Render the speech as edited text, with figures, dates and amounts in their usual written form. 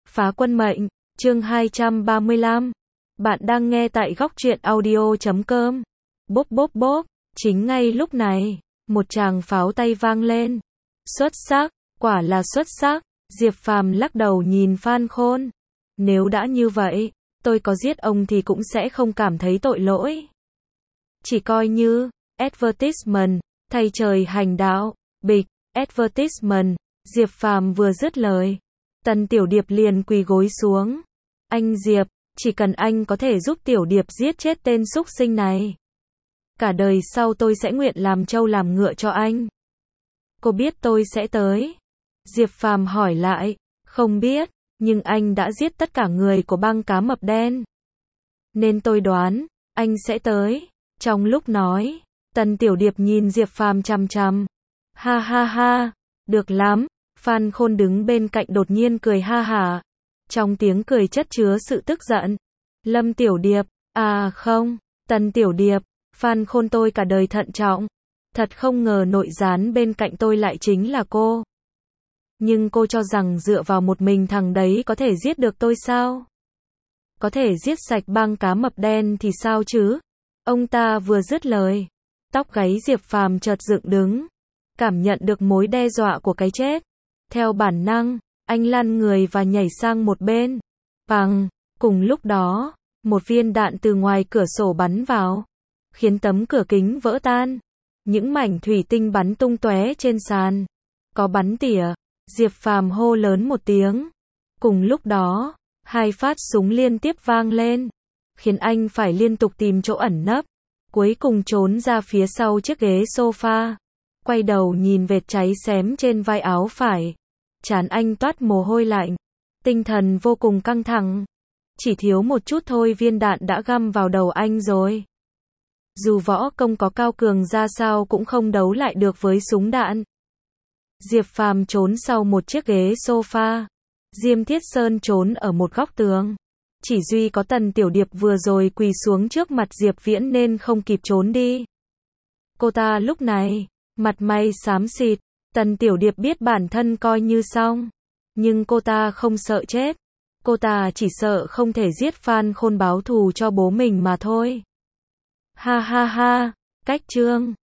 Phá quân mệnh, chương 235. Bạn đang nghe tại góc truyện audio.com. Bốp bốp bốp, chính ngay lúc này, một tràng pháo tay vang lên. Xuất sắc, quả là xuất sắc, Diệp Phàm lắc đầu nhìn Phan Khôn. Nếu đã như vậy, tôi có giết ông thì cũng sẽ không cảm thấy tội lỗi. Chỉ coi như, advertisement, thay trời hành đạo, bịch, advertisement, Diệp Phàm vừa dứt lời. Tần Tiểu Điệp liền quỳ gối xuống. Anh Diệp, chỉ cần anh có thể giúp Tiểu Điệp giết chết tên súc sinh này, cả đời sau tôi sẽ nguyện làm trâu làm ngựa cho anh. Cô biết tôi sẽ tới? Diệp Phàm hỏi lại. Không biết, nhưng anh đã giết tất cả người của băng cá mập đen, nên tôi đoán, anh sẽ tới. Trong lúc nói, Tần Tiểu Điệp nhìn Diệp Phàm chằm chằm. Ha ha ha, được lắm. Phan Khôn đứng bên cạnh đột nhiên cười ha hả. Trong tiếng cười chất chứa sự tức giận. Lâm Tiểu Điệp, à không, Tần Tiểu Điệp, Phan Khôn tôi cả đời thận trọng. Thật không ngờ nội gián bên cạnh tôi lại chính là cô. Nhưng cô cho rằng dựa vào một mình thằng đấy có thể giết được tôi sao? Có thể giết sạch băng cá mập đen thì sao chứ? Ông ta vừa dứt lời, tóc gáy Diệp Phàm chợt dựng đứng, cảm nhận được mối đe dọa của cái chết. Theo bản năng, anh lăn người và nhảy sang một bên. Bằng, cùng lúc đó, một viên đạn từ ngoài cửa sổ bắn vào, khiến tấm cửa kính vỡ tan. Những mảnh thủy tinh bắn tung tóe trên sàn. Có bắn tỉa, Diệp Phàm hô lớn một tiếng. Cùng lúc đó, hai phát súng liên tiếp vang lên, khiến anh phải liên tục tìm chỗ ẩn nấp. Cuối cùng trốn ra phía sau chiếc ghế sofa. Quay đầu nhìn vệt cháy xém trên vai áo phải. Trán anh toát mồ hôi lạnh. Tinh thần vô cùng căng thẳng. Chỉ thiếu một chút thôi viên đạn đã găm vào đầu anh rồi. Dù võ công có cao cường ra sao cũng không đấu lại được với súng đạn. Diệp Phàm trốn sau một chiếc ghế sofa. Diêm Thiết Sơn trốn ở một góc tường. Chỉ duy có Tần Tiểu Điệp vừa rồi quỳ xuống trước mặt Diệp Viễn nên không kịp trốn đi. Cô ta lúc này, mặt mày xám xịt. Tần Tiểu Điệp biết bản thân coi như xong. Nhưng cô ta không sợ chết. Cô ta chỉ sợ không thể giết Phan Khôn báo thù cho bố mình mà thôi. Ha ha ha, cách chương.